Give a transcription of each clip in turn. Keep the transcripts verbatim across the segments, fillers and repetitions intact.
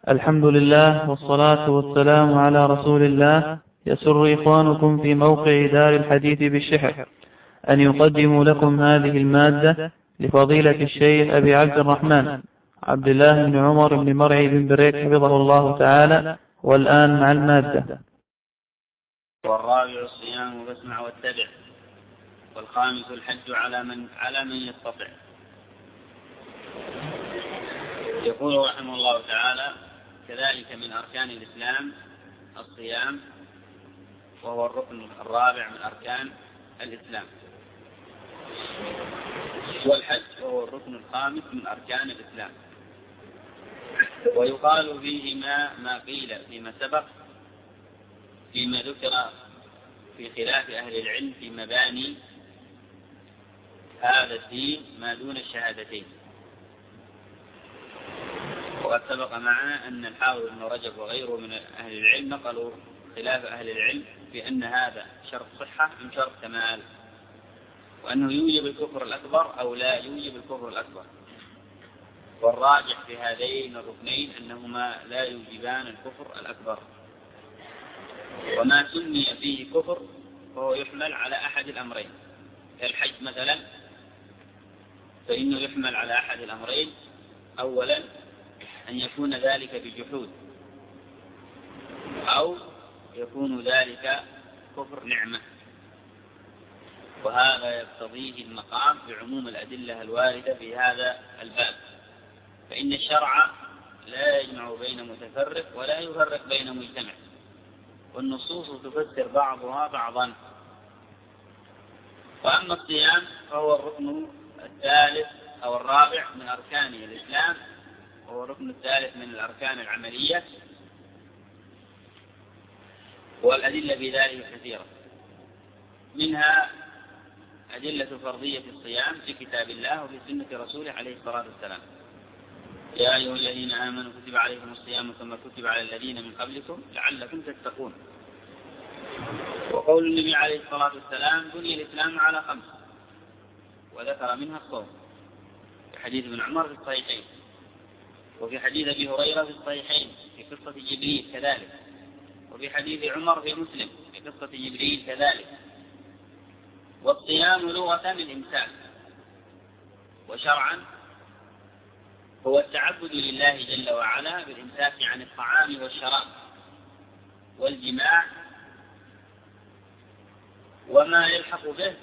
الحمد لله والصلاة والسلام على رسول الله. يسر إخوانكم في موقع دار الحديث بالشحر أن يقدموا لكم هذه المادة لفضيلة الشيخ أبي عبد الرحمن عبد الله بن عمر بن مرعي بن بريك حفظه الله تعالى. والآن مع المادة. والرابع الصيام فاسمع واتبع، والخامس الحج على من على من يستطع. يقول رحمه الله تعالى: كذلك من أركان الإسلام الصيام، وهو الركن الرابع من أركان الإسلام، والحج وهو الركن الخامس من أركان الإسلام. ويقال فيهما ما قيل فيما سبق فيما ذكر في خلاف أهل العلم في مباني هذا الدين ما دون الشهادتين. وقد سبق معنا أن الحافظ ابن رجب وغيره من أهل العلم نقلوا خلاف أهل العلم في أن هذا شرط صحة أم شرط كمال، وأنه يوجب الكفر الأكبر أو لا يوجب الكفر الأكبر. والراجح في هذين الركنين أنهما لا يوجبان الكفر الأكبر. وما سمي فيه كفر فهو يحمل على أحد الأمرين. الحج مثلا فإنه يحمل على أحد الأمرين: أولا أن يكون ذلك بجحود، أو يكون ذلك كفر نعمة، وهذا يقتضيه المقام بعموم الأدلة الواردة في هذا الباب. فإن الشرع لا يجمع بين متفرق ولا يفرق بين مجتمع، والنصوص تفسر بعضها بعضا. وأما الصيام فهو الركن الثالث أو الرابع من أركان الإسلام، وهو الركن الثالث من الأركان العملية، والأدلة في ذلك كثيرة، منها أدلة فرضية الصيام في كتاب الله وفي سنة رسوله عليه الصلاة والسلام: يا أيها الذين آمنوا كتب عليكم الصيام كما كتب على الذين من قبلكم لعلكم تتقون. وقول النبي عليه الصلاة والسلام: بني الإسلام على خمس، وذكر منها الصوم، في حديث ابن عمر في الصحيحين، وفي حديث أبي هريرة في الصحيحين في قصة جبريل كذلك، وفي حديث عمر في مسلم في قصة جبريل كذلك. والصيام لغة الإمساك، وشرعا هو التعبد لله جل وعلا بالإمساك عن الطعام والشراب والجماع وما يلحق به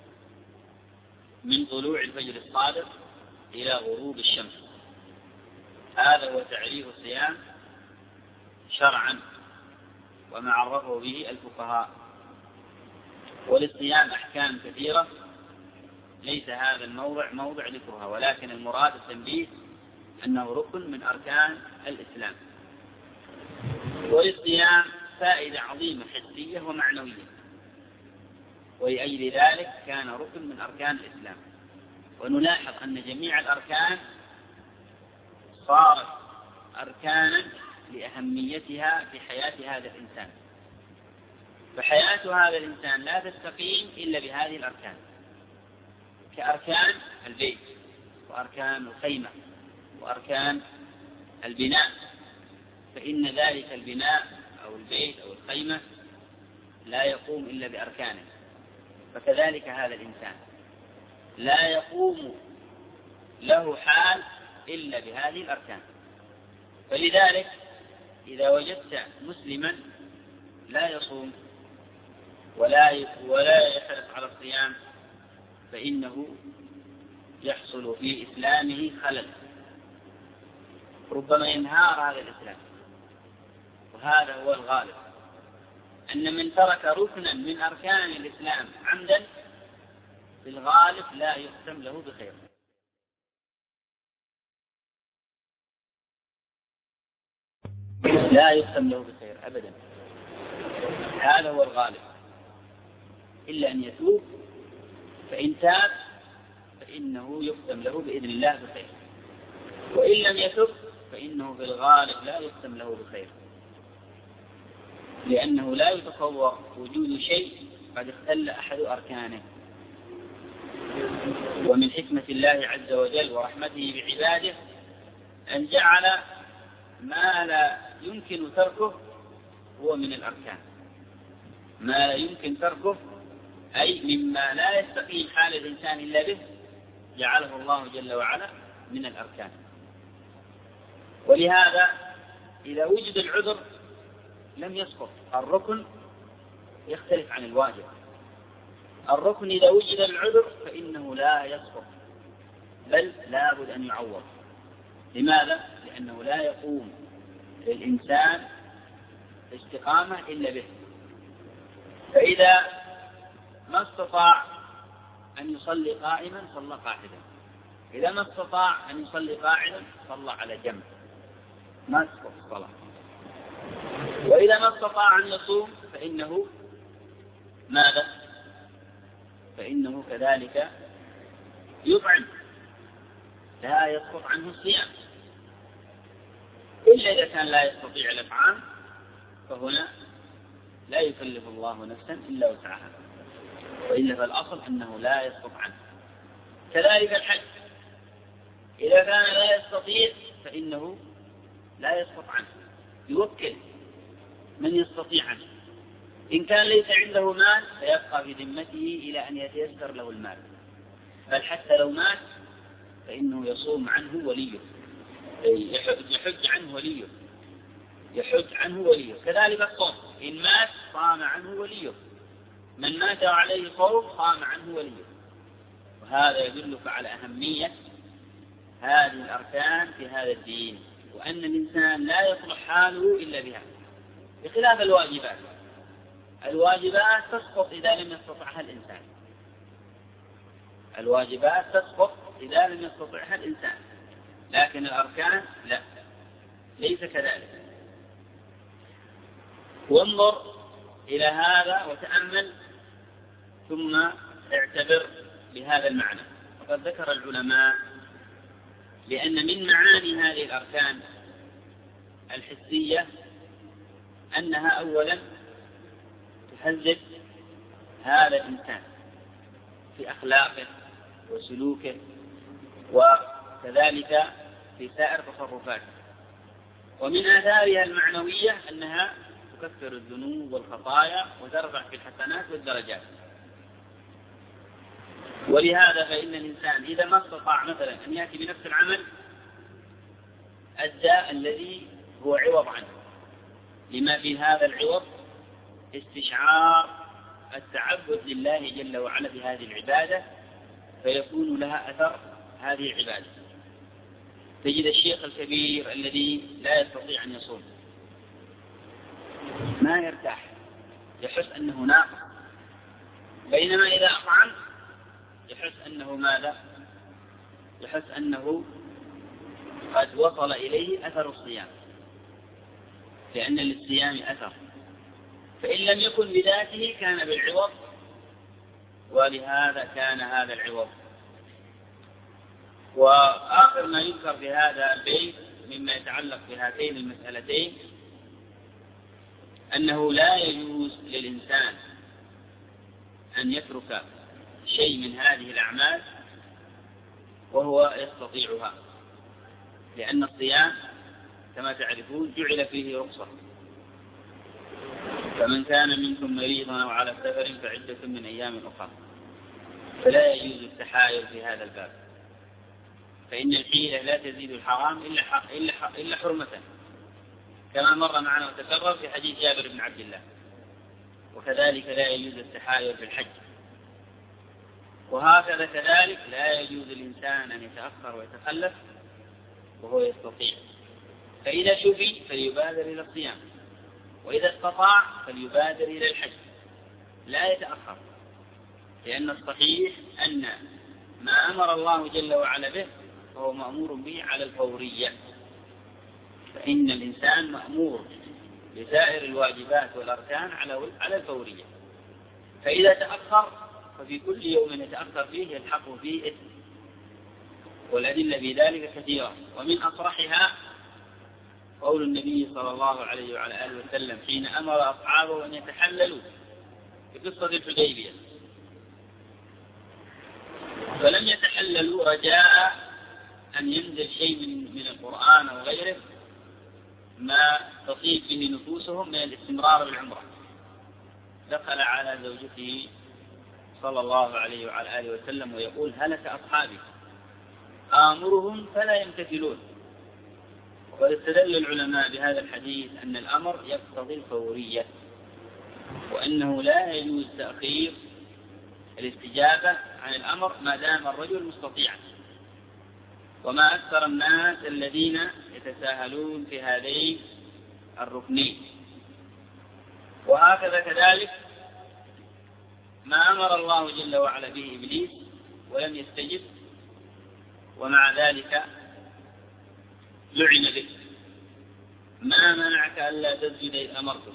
من طلوع الفجر الصادق إلى غروب الشمس. هذا هو تعريف الصيام شرعا، وما عرفه به الفقهاء. وللصيام أحكام كثيرة ليس هذا الموضع موضع ذكرها، ولكن المراد التنبيه أنه ركن من أركان الإسلام. وللصيام فائدة عظيمة حسية ومعنوية، ولأجل ذلك كان ركن من أركان الإسلام. ونلاحظ أن جميع الأركان صارت أركانا لأهميتها في حياة هذا الإنسان، فحياة هذا الإنسان لا تستقيم إلا بهذه الأركان، كأركان البيت وأركان الخيمة وأركان البناء. فإن ذلك البناء أو البيت أو الخيمة لا يقوم إلا بأركانه، فكذلك هذا الإنسان لا يقوم له حال إلا بهذه الأركان. فلذلك إذا وجدت مسلما لا يصوم ولا ولا يحرص على الصيام فإنه يحصل في إسلامه خلل، ربما ينهار هذا الإسلام. وهذا هو الغالب، أن من ترك ركنا من أركان الإسلام عمدا في الغالب لا يختم له بخير. لا يختم له بخير أبدا، هذا هو الغالب، إلا أن يتوب، فإن تاب فإنه يختم له بإذن الله بخير، وإن لم يتب فإنه في الغالب لا يختم له بخير، لأنه لا يتصور وجود شيء قد اختل أحد أركانه. ومن حكمة الله عز وجل ورحمته بعباده أن جعل ما لا يمكن تركه هو من الأركان، ما لا يمكن تركه أي مما لا يستقيم حال الإنسان إلا به جعله الله جل وعلا من الأركان. ولهذا إذا وجد العذر لم يسقط الركن، يختلف عن الواجب. الركن إذا وجد العذر فإنه لا يسقط، بل لا بد أن يعوض. لماذا؟ لأنه لا يقوم للإنسان استقامة إلا به. فإذا ما استطاع أن يصلي قائما صلى قاعدا، إذا ما استطاع أن يصلي قاعدا صلى على جنب، ما تسقط الصلاة. وإذا ما استطاع أن يصوم فإنه ماذا؟ فإنه كذلك يطعم، لا يسقط عنه الصيام، إلا إذا كان لا يستطيع الإطعام، فهنا لا يكلف الله نفسا إلا وسعها، وإلا فالأصل أنه لا يسقط عنه. كذلك الحج، إذا كان لا يستطيع فإنه لا يسقط عنه، يوكل من يستطيع عنه. إن كان ليس عنده مال فيبقى في ذمته إلى أن يتيسر له المال، بل حتى لو مات فإنه يصوم عنه وليه، يحج عنه وليه، يحج عنه وليه. كذلك الصوم، إن مات صام عنه وليه، من مات عليه صوم صام عنه وليه. وهذا يدلك على أهمية هذه الأركان في هذا الدين، وأن الإنسان لا يصلح حاله إلا بها، بخلاف الواجبات. الواجبات تسقط إذا لم يستطعها الإنسان، الواجبات تسقط إذا لم يستطعها الإنسان، لكن الأركان لا، ليس كذلك. وانظر إلى هذا وتأمل ثم اعتبر بهذا المعنى. وقد ذكر العلماء لأن من معاني هذه الأركان الحسية أنها أولا تهذب هذا الإنسان في أخلاقه وسلوكه، وكذلك في سائر تصرفاته. ومن آثارها المعنوية أنها تكفر الذنوب والخطايا وترفع في الحسنات والدرجات. ولهذا فإن الإنسان إذا ما استطاع مثلا أن يأتي بنفس العمل أدى الذي هو عوض عنه، لما في هذا العوض استشعار التعبد لله جل وعلا بهذه العبادة، فيكون لها أثر هذه العبادة. تجد الشيخ الكبير الذي لا يستطيع أن يصوم ما يرتاح، يحس أنه ناقص، بينما إذا أطعم يحس أنه ماذا؟ يحس أنه قد وصل إليه أثر الصيام، لأن للصيام أثر، فإن لم يكن بذاته كان بالعوض، ولهذا كان هذا العوض. وآخر ما يذكر في هذا البيت مما يتعلق بهاتين المسألتين أنه لا يجوز للإنسان أن يترك شيء من هذه الأعمال وهو يستطيعها، لأن الصيام كما تعرفون جعل فيه رخصة، فمن كان منكم مريضا أو على سفر فعدة من أيام أخرى. فلا يجوز التحايل في هذا الباب، فإن الحيلة لا تزيد الحرام إلا إلا إلا حرمة، كما مر معنا وتكرر في حديث جابر بن عبد الله. وكذلك لا يجوز التحايل في الحج، وهكذا كذلك لا يجوز الإنسان أن يتأخر ويتخلف وهو يستطيع. فإذا شفي فليبادر إلى الصيام، وإذا استطاع فليبادر إلى الحج، لا يتأخر، لأن الصحيح أن ما أمر الله جل وعلا به فهو مأمور به على الفورية، فإن الإنسان مأمور بسائر الواجبات والأركان على الفورية. فإذا تأخر ففي كل يوم يتأخر فيه يلحق فيه إثم، والأدلة في ذلك كثيرة. ومن أصرحها قول النبي صلى الله عليه وعلى آله وسلم حين أمر أصحابه أن يتحللوا في قصة الحديبية، فلم يتحللوا رجاء أن ينزل شيء من, من القرآن أو غيره ما تطيب به نفوسهم من الاستمرار بالعمرة. دخل على زوجته صلى الله عليه وعلى آله وسلم ويقول: هلك أصحابي آمرهم فلا يمتثلون. وقد استدل العلماء بهذا الحديث أن الأمر يقتضي الفورية، وأنه لا يجوز تأخير الاستجابة عن الأمر ما دام الرجل مستطيعا. وما أكثر الناس الذين يتساهلون في هذين الركنين. وهكذا كذلك ما أمر الله جل وعلا به إبليس ولم يستجب، ومع ذلك لعن به. ما منعك ألا تسجد إذ أمرته؟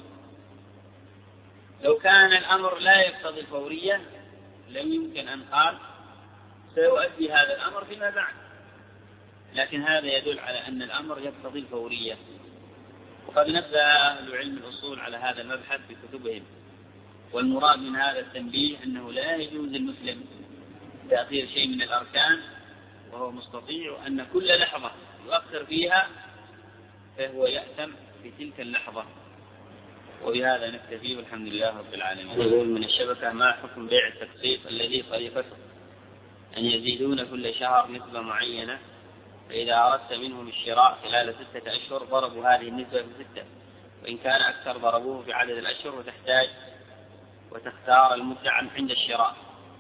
لو كان الأمر لا يقتضي الفورية لم يمكن أن قال سيؤدي هذا الأمر فيما بعد، لكن هذا يدل على أن الأمر يقتضي الفورية. وقد نبه أهل علم الأصول على هذا المبحث في كتبهم، والمراد من هذا التنبيه أنه لا يجوز للمسلم تأخير شيء من الأركان وهو مستطيع، وأن كل لحظة يؤخر فيها فهو يأثم في تلك اللحظة. وبهذا نكتفي والحمد لله رب العالمين. يقول من الشبكة: ما حكم بيع التقسيط الذي طريقته أن يزيدون كل شهر نسبة معينة، فإذا أردت منهم الشراء خلال ستة أشهر ضربوا هذه النسبة بستة، وإن كان أكثر ضربوه في عدد الأشهر، وتحتاج وتختار المدة عند الشراء.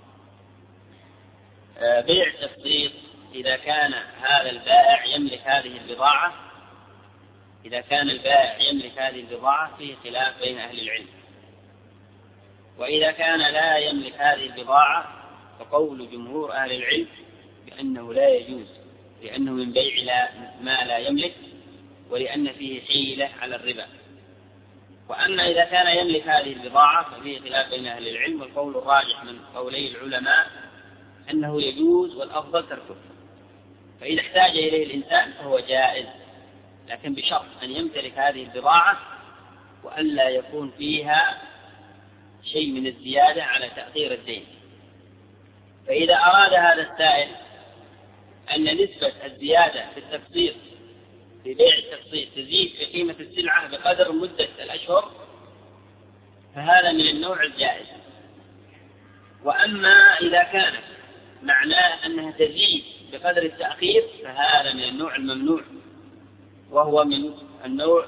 بيع التقسيط إذا كان هذا البائع يملك هذه البضاعة إذا كان البائع يملك هذه البضاعة فيه خلاف بين أهل العلم. وإذا كان لا يملك هذه البضاعة فقول جمهور أهل العلم بأنه لا يجوز، لأنه من بيع ما لا يملك، ولأن فيه حيلة على الربا. وأما إذا كان يملك هذه البضاعة ففيه خلاف بين أهل العلم، والقول الراجح من قولي العلماء أنه يجوز والأفضل تركه. فإذا احتاج إليه الإنسان فهو جائز، لكن بشرط أن يمتلك هذه البضاعة وألا يكون فيها شيء من الزيادة على تأخير الدين. فإذا أراد هذا السائل أن نسبة الزيادة في التقسيط في بيع التقسيط تزيد في قيمة السلعة بقدر مدة الأشهر فهذا من النوع الجائز. وأما إذا كانت معناه أنها تزيد بقدر التأخير فهذا من النوع الممنوع، وهو من النوع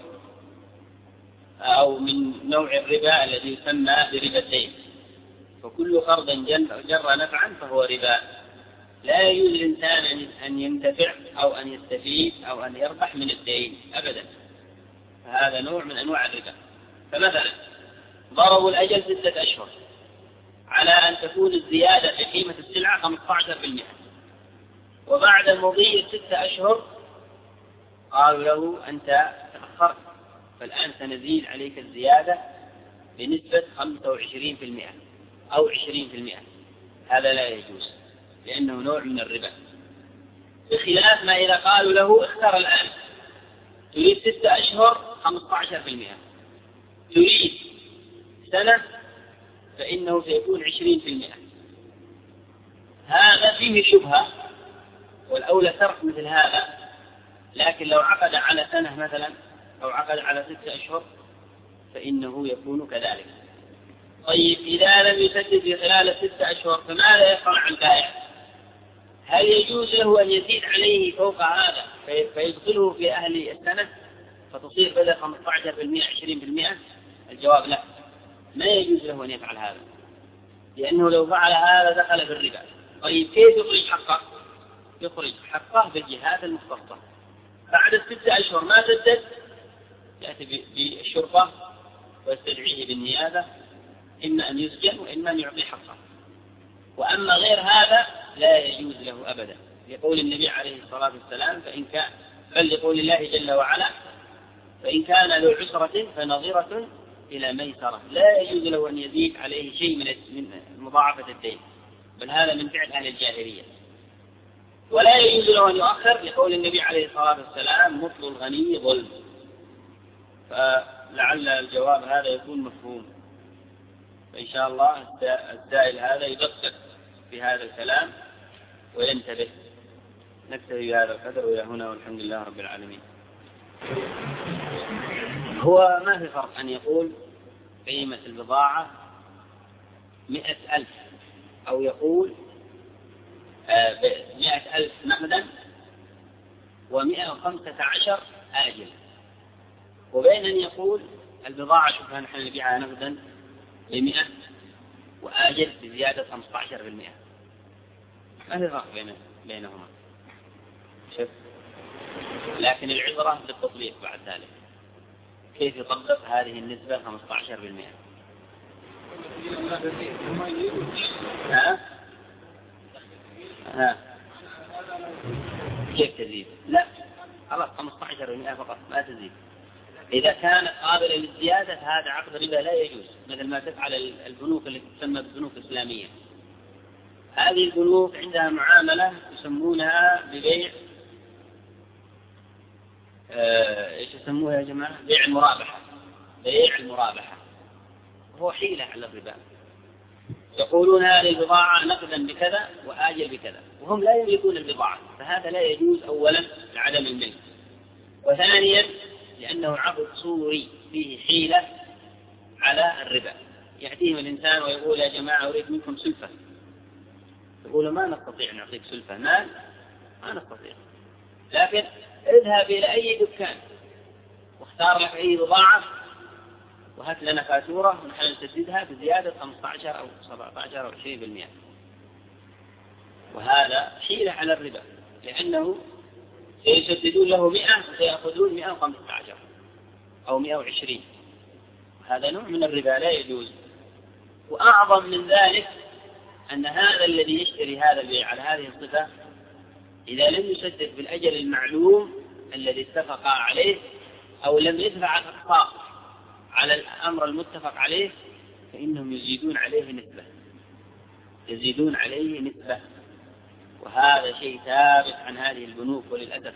أو من نوع الربا الذي يسمى بربا الدين. فكل قرض جر نفعا فهو ربا. لا يجوز للإنسان أن ينتفع أو أن يستفيد أو أن يربح من الدين أبدا، فهذا نوع من أنواع الربا. فمثلا ضربوا الأجل ستة أشهر على أن تكون الزيادة في قيمة السلعة خمسة عشر بالمئة، وبعد مضي الستة أشهر قالوا له أنت تأخرت، فالآن سنزيد عليك الزيادة بنسبة خمسة وعشرين بالمئة أو عشرين بالمئة. هذا لا يجوز لأنه نوع من الربا، بخلاف ما إذا قالوا له اختر الآن، تريد ستة أشهر خمسة عشر بالمئة، تريد سنة فإنه سيكون عشرين بالمئة. هذا فيه شبهة، والأولى ترك مثل هذا. لكن لو عقد على سنة مثلا أو عقد على ستة أشهر فإنه يكون كذلك. طيب إذا لم يسدد في خلال الستة أشهر فماذا يصنع البائع؟ هل يجوز له أن يزيد عليه فوق هذا فيدخله في أهل السنة فتصير بدل خمسة عشر بالمئة عشرين بالمئة؟ الجواب لا، ما يجوز له أن يفعل هذا، لأنه لو فعل هذا دخل في الربا. طيب كيف يخرج حقه؟ يخرج حقه بالجهات المختصة. بعد الستة أشهر ما سدد يأتي بالشرطة ويستدعيه بالنيابة، إما أن يسجن وإما أن يعطي حقه. وأما غير هذا لا يجوز له أبدا، لقول النبي عليه الصلاة والسلام فإن كان بل لقول الله جل وعلا فإن كان ذو عسرة فنظرة إلى ميسرة. لا يجوز له أن يزيد عليه شيء من مضاعفة الدين، بل هذا من فعل أهل الجاهلية. ولا يجوز له أن يؤخر لقول النبي عليه الصلاة والسلام مطل الغني ظلم. فلعل الجواب هذا يكون مفهوم، فإن شاء الله السائل هذا يدقق في هذا الكلام وينتبه. نكتفي بهذا القدر وإلى هنا والحمد لله رب العالمين. هو ما في فرق أن يقول قيمة البضاعة مئة ألف أو يقول مئة ألف نقدا ومئة وخمسة عشر آجل، وبين أن يقول البضاعة شوفها نحن نبيعها نقدا بمئة وآجل بزيادة خمسة عشر بالمئة. ما في فرق بين بينهما شوف. لكن العبرة بالتطبيق بعد ذلك كيف يطبق هذه النسبة خمسة عشر بالمئة. ها؟ ها؟ كيف تزيد؟ لا خلاص خمسة عشر بالمئة فقط لا تزيد. إذا كانت قابلة للزيادة هذا عقد ربا لا يجوز، مثل ما تفعل البنوك اللي تسمى بالبنوك الإسلامية. هذه البنوك عندها معاملة يسمونها ببيع آه، ايش يسموها يا جماعة؟ بيع المرابحة. بيع المرابحة هو حيلة على الربا. يقولون هذه البضاعة نقدا بكذا وآجل بكذا وهم لا يملكون البضاعة، فهذا لا يجوز أولا لعدم الملك، وثانيا لأنه عقد صوري فيه حيلة على الربا. يأتيهم الإنسان ويقول يا جماعة أريد منكم سلفة، يقولوا ما نستطيع أن نعطيك سلفة مال، ما نستطيع، لكن اذهب إلى أي دكان واختار لك أي بضاعة وهات لنا فاتورة ونحن نسددها بزيادة خمسة عشر أو سبعة عشر أو عشرين بالمئة. وهذا حيلة على الربا، لأنه سيسددون له مئة وسيأخذون مئة وخمسة عشر أو مئة وعشرين. هذا نوع من الربا لا يجوز. وأعظم من ذلك أن هذا الذي يشتري هذا البيع على هذه الصفة إذا لم يسدد بالأجل المعلوم الذي اتفق عليه أو لم يدفع الأقساط على الأمر المتفق عليه فإنهم يزيدون عليه نسبة يزيدون عليه نسبة وهذا شيء ثابت عن هذه البنوك وللأسف.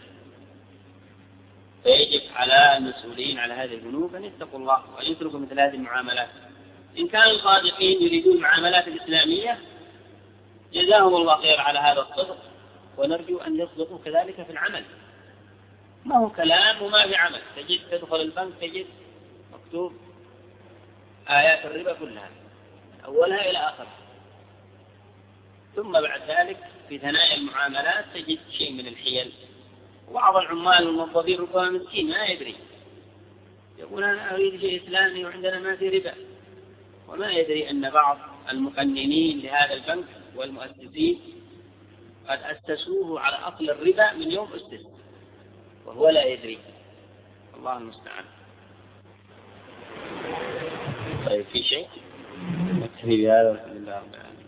فيجب على المسؤولين على هذه البنوك أن يتقوا الله وأن يتركوا مثل هذه المعاملات. إن كانوا الصادقين يريدون المعاملات الإسلامية جزاهم الله خير على هذا الصدق، ونرجو أن يصدقوا كذلك في العمل. ما هو كلام وما في عمل. تجد تدخل البنك تجد مكتوب آيات الربا كلها أولها إلى آخرها، ثم بعد ذلك في ثنايا المعاملات تجد شيء من الحيل. وبعض العمال والموظفين ربما مسكين ما يدري، يقول أنا أريد شيء إسلامي وعندنا ما في ربا، وما يدري أن بعض المقننين لهذا البنك والمؤسسين قد أسسوه على أصل الربا من يوم أسس وهو لا يدري. الله المستعان. طيب في شيء نكتفي بهذا والحمد لله رب العالمين.